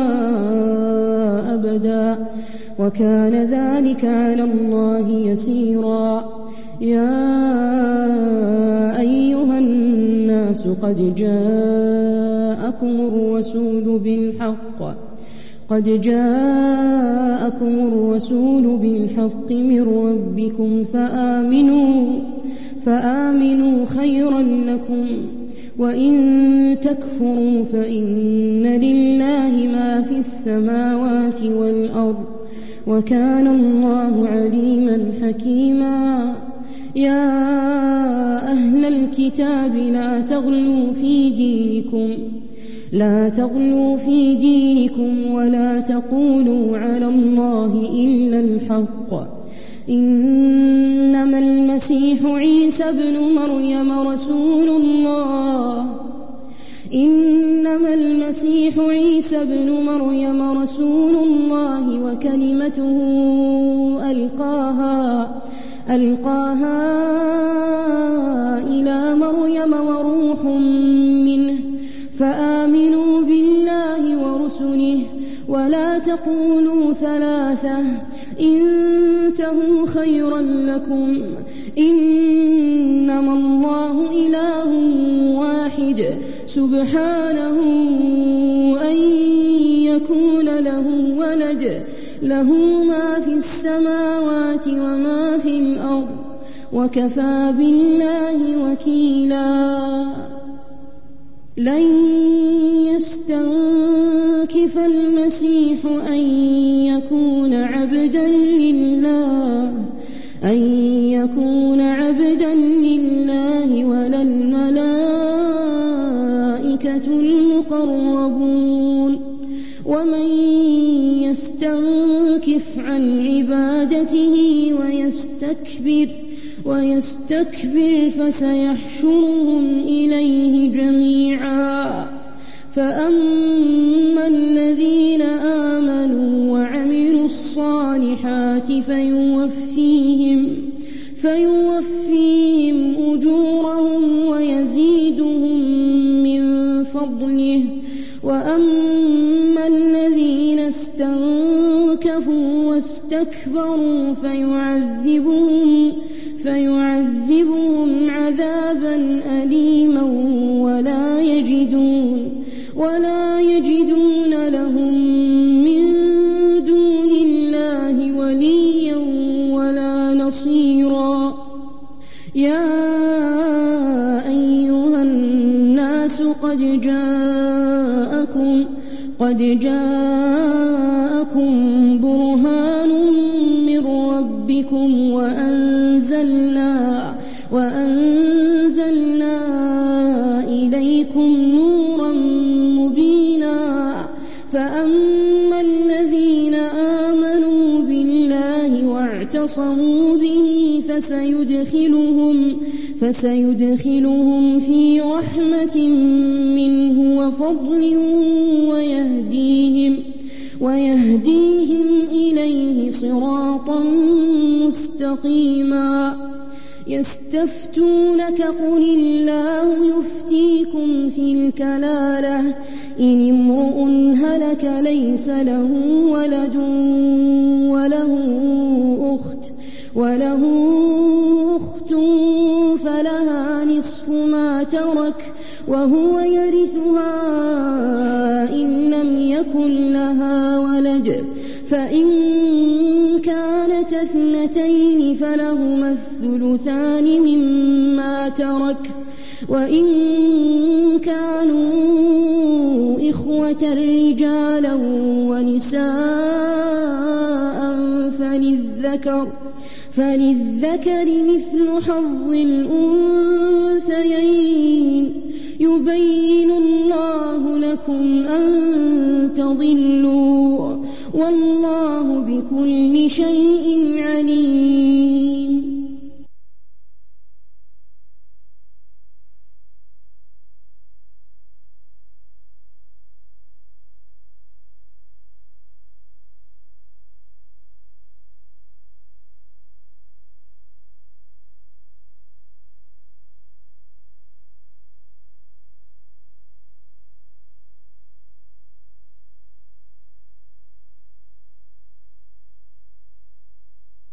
أبدا وكان ذلك على الله يسيرا يا أيها الناس قد جاءكم الرسول بالحق قد جاءكم الرسول بالحق من ربكم فآمنوا فآمنوا خيرا لكم وإن تكفروا فإن لله ما في السماوات والأرض وكان الله عليما حكيما يا أهل الكتاب لا تغلوا في دينكم لا تغلوا في دينكم ولا تقولوا على الله إلا الحق إنما المسيح عيسى ابن مريم رسول الله إنما المسيح عيسى ابن مريم رسول الله وكلمته ألقاها ألقاها إلى مريم وروح منه فآمنوا بالله ورسله ولا تقولوا ثلاثة انتهوا خيرا لكم إنما الله إله واحد سبحانه أن يكون له ولد له ما في السماوات وما في الأرض وكفى بالله وكيلا لن يستنكف المسيح أن يكون عبدا لله أن يكون عبدا لله ولا الملائكة المقربون ومن يستنكف عن عبادته ويستكبر ويستكبر فسيحشرهم إليه جميعا فأما الذين آمنوا وعملوا الصالحات فيوفيهم فيوفيهم أجورهم ويزيدهم من فضله وأما الذين استنكفوا واستكبروا فيعذبهم فيعذبهم عذابا أليما ولا يجدون ولا يجدون لهم من دون الله وليا ولا نصيرا يا أيها الناس قد جاءكم قد جاءكم برهان من ربكم وأنزلنا وأنزلنا إليكم نورا مبينا فأما الذين آمنوا بالله واعتصموا به فسيدخلهم فسيدخلهم في رحمة منه وفضل ويهديهم ويهديهم إليه صراطا مستقيما يستفتونك قل الله يفتيكم في الكلالة إن امرؤ هلك ليس له ولد وله أخت وله أخت فلها نصف ما ترك وهو يرثها إن لم يكن لها ولد فإن كانت اثنتين فلهما الثلثان مما ترك وإن كانوا إخوة رجالا ونساء فللذكر فللذكر مثل حظ الأنثيين يبين الله لكم أن تضلوا والله بكل شيء